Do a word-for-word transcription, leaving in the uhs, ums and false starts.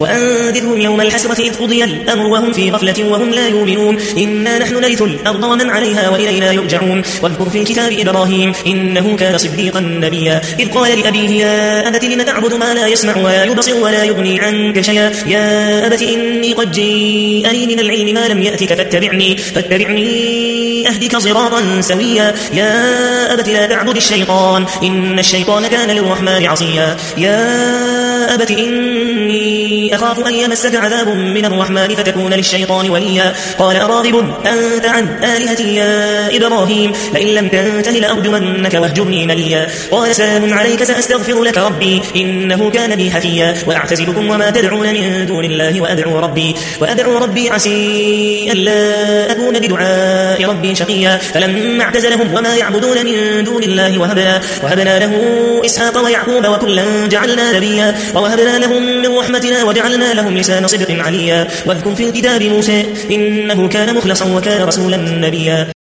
وأنذرهم يوم الحسرة إذ قضي الأمر وهم في غفلة وهم لا يؤمنون إنا نحن نرث الأرض ومن عليها وإلينا يرجعون واذكر في الكتاب إبراهيم إنه كان صديقا نبيا إذ قال لأبيه يا أبت لم تعبد ما لا يسمع ولا يبصر ولا يغني عنك شيئا يا أبت إني قد جيءني من العلم ما لم يأتك فاتبعني فاتبعني أهدك صراطا سويا يا أبت لا تعبد الشيطان إن الشيطان كان للرحمن عصيا يا أبت إني أخاف أن يمسك عذاب من الرحمن فتكون للشيطان وليا قال أراغب أنت عن آلهتي يا إبراهيم لئن لم تنته لأرجمنك واهجرني مليا قال سلام عليك سأستغفر لك ربي إنه كان بي حفيا وأعتزلكم وما تدعون من دون الله وأدعو ربي وأدعو ربي عسي ألا أكون بدعاء ربي شقيا فلما اعتزلهم وما يعبدون من دون الله وهبنا, وهبنا له إسحاق ويعقوب وكلا جعلنا نبيا ووهبنا لهم من رحمتنا وجعلنا لهم لسان صدق عليا واذكر في الكتاب موسى إنه كان مخلصا وكان رسولا نبيا